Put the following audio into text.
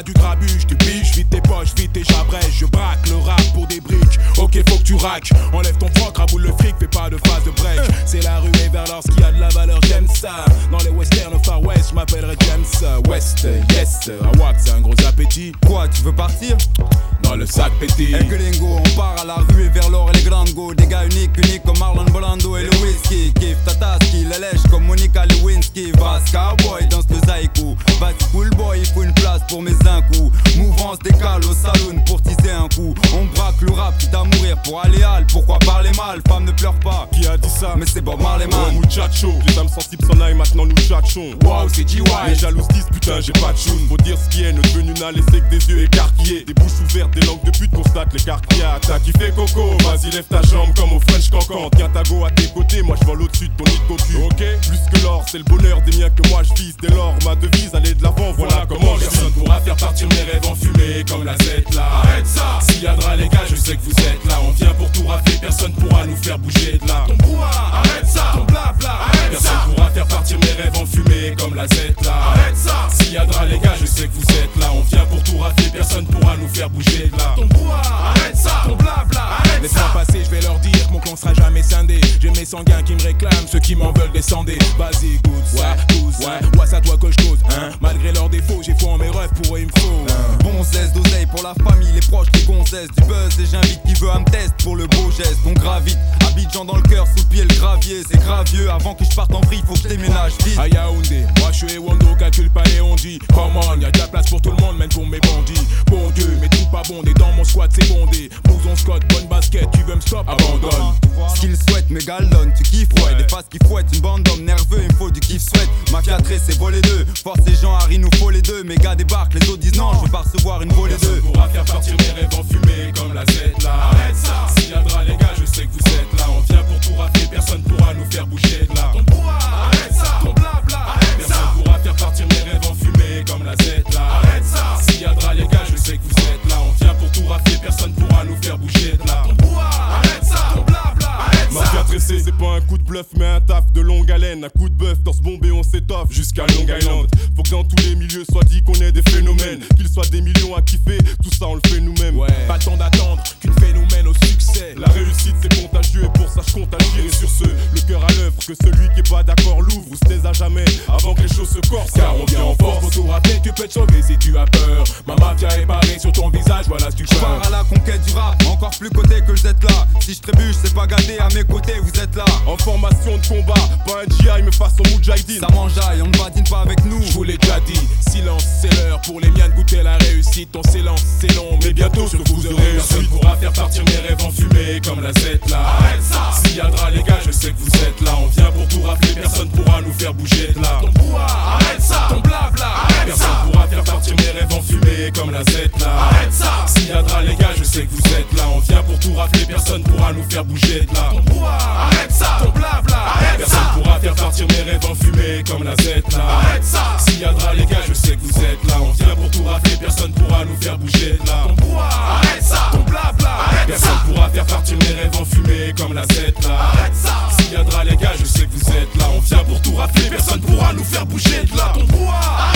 pas du grabuge, tu piges, vite tes poches, vite tes jabrèches. Je braque le rap pour des briques, ok faut que tu raques. Enlève ton froc, raboule le fric, fais pas de phase de break. C'est la ruée vers l'or, ce qui a de la valeur, j'aime ça. Dans les westerns au Far West, je m'appellerai James West, yes. À Wack, c'est un gros appétit. Quoi, tu veux partir? Dans le sac pétit. El Gringo, on part à la ruée vers l'or et les grands go. Des gars uniques comme Marlon Brando et le whisky. Kiff Tataski, la lèche comme Monica Lewinsky. Vas cowboy, danse le zaïkou. Vas-y cool boy, il faut une place pour mes incous. Mouvance décale au saloon pour teaser un coup. On braque le rap, quitte à mourir pour aller hal. Pourquoi parler mal? Femme ne pleure pas. Qui a dit ça? Mais c'est Bob Marley man. Oh muchacho, les âmes sensibles s'en aillent, maintenant nous tchatchons. Wow, c'est G.Y. Les jalouses disent putain j'ai pas de choune. Faut dire ce qui est, notre venu n'a laissé que des yeux écarquillés. Des bouches ouvertes, des langues de pute constatent l'écart qu'il y a. T'as kiffé coco, vas-y lève ta jambe comme au French Cancan. Tiens ta go à tes côtés, moi je vole au-dessus de ton nid de cocu. Ok, plus que l'or, c'est le bonheur des miens que moi je vise. Dès lors, ma devise, aller de l'avant, voilà comment je Personne pourra faire partir mes rêves en fumée comme la Z là. Arrête ça. S'il y a drap les gars, je sais que vous êtes là. On vient pour tout rafler, personne pourra nous faire bouger de là. Ton brouhaha, arrête ça. Ton blabla, arrête personne ça. Personne pourra faire partir mes rêves en fumée comme la Z là. Arrête ça. S'il y a drap les gars, je sais que vous êtes là. On vient pour tout rafler, personne pourra nous faire bouger de là. Ton brouhaha, arrête ça. Ton blabla, arrête ça. Laisse-moi passer, je vais leur dire que mon clan sera jamais scindé. J'ai mes sanguins qui me réclament, ceux qui m'en veulent descendez. Vas-y, goûte ça, pousse ça. Ouais, c'est à toi que je cause, hein. Malgré leurs défauts, j'ai foi en mes rêves, pour eux il me faut. Bon zeste d'oseille pour la famille, les proches, les gonzesses. Du buzz et j'invite qui veut à me test pour le beau geste. On gravite, Abidjan dans le cœur, sous le pied le gravier. C'est gravieux, avant que je parte en vrille, faut que je déménage vite. À Yaoundé, moi je suis Ewondo, calcule pas les on dit. Come on, y'a de la place pour tout le monde, même pour mes bandits. Bon Dieu, mes troupes pas bondées, dans mon squat c'est bondé. Blouson Scott, bonne basket, tu veux me stop, abandonne. Ce qu'ils souhaitent, mes galonnes, tu kiffes, ouais. Des faces qui fouettent, une bande d'hommes nerveux, il me faut du kiff sweat. Mafia c'est voler deux, force ces gens, Harry nous faut les deux. Mes gars débarquent, les autres disent non, je veux pas recevoir une volée d'eux. Pourra faire partir mes rêves en fumée comme la Z là. Arrête ça. S'il y a drap les gars, je sais que vous êtes là. On vient pour tout rafler, personne pourra nous faire bouger de là. Ton brouhaha, arrête ça. Ton blabla, arrête personne ça. Pourra faire partir mes rêves en fumée comme la Z là. Arrête ça. S'il y a drap les gars, je sais que vous êtes là. On vient pour tout rafler, personne pourra nous faire bouger de là. Ton brouhaha, arrête ça. Ton blabla, arrête ça. Mafia tressée, c'est pas un coup de bluff mais un taf de longue haleine. Un coup de bœuf dans ce bombé, on s'étoffe jusqu'à Long Island. Faut que dans tous les milieux soit dit qu'on est des phénomènes. Qu'ils soient des millions à kiffer, tout ça on le fait nous-mêmes. Ouais, pas le temps d'attendre qu'une phénomène au succès. La réussite c'est contagieux et pour ça je compte agir. Et sur ce, le cœur à l'œuvre, que celui qui est pas d'accord l'ouvre ou se taise à jamais avant que les choses se corsent. Car on vient en force, faut tout rappeler, tu peux te sauver si tu as peur. Ma mafia est parée sur ton visage, voilà ce que tu Je pars à la conquête du rap, encore plus côté que je êtes là. Si je trébuche, c'est pas gâté, à mes côtés vous êtes là. En formation de combat, pas un GI mais façon Moudjahidine. Ça m'enjaille, on ne badine pas avec nous. Je vous l'ai déjà dit, silence c'est l'heure pour les miens de goûter la réussite. On s'élance, c'est long, mais bientôt je vous aurai. Personne pourra faire partir mes rêves en fumée comme la Z là. Arrête ça. S'il y a drap les gars, je sais que vous êtes là. On vient pour tout rafler, personne pourra nous faire bouger de là. Ton brouhaha, arrête ça. Ton blabla, arrête personne ça. Pourra faire partir mes rêves en fumée comme la Z là. Arrête ça. S'il y a drap les gars, je sais que vous êtes là. On vient pour tout rafler, personne pourra nous faire bouger de là. Ton brouhaha, arrête ça. Ton blabla, arrête personne ça. Pourra faire partir mes rêves en fumée comme la Z là. Arrête ça. S'il y a drap les gars, je sais que vous êtes là. On vient pour tout rafler, personne pourra nous faire bouger de là. Ton brouhaha, arrête ça. Ton blabla, arrête personne ça. Pourra faire partir mes rêves en fumée comme la Z là. Arrête ça. S'il y a drap les gars, je sais que vous êtes là. On vient pour tout rafler, personne pourra nous faire bouger de là. Ton brouhaha,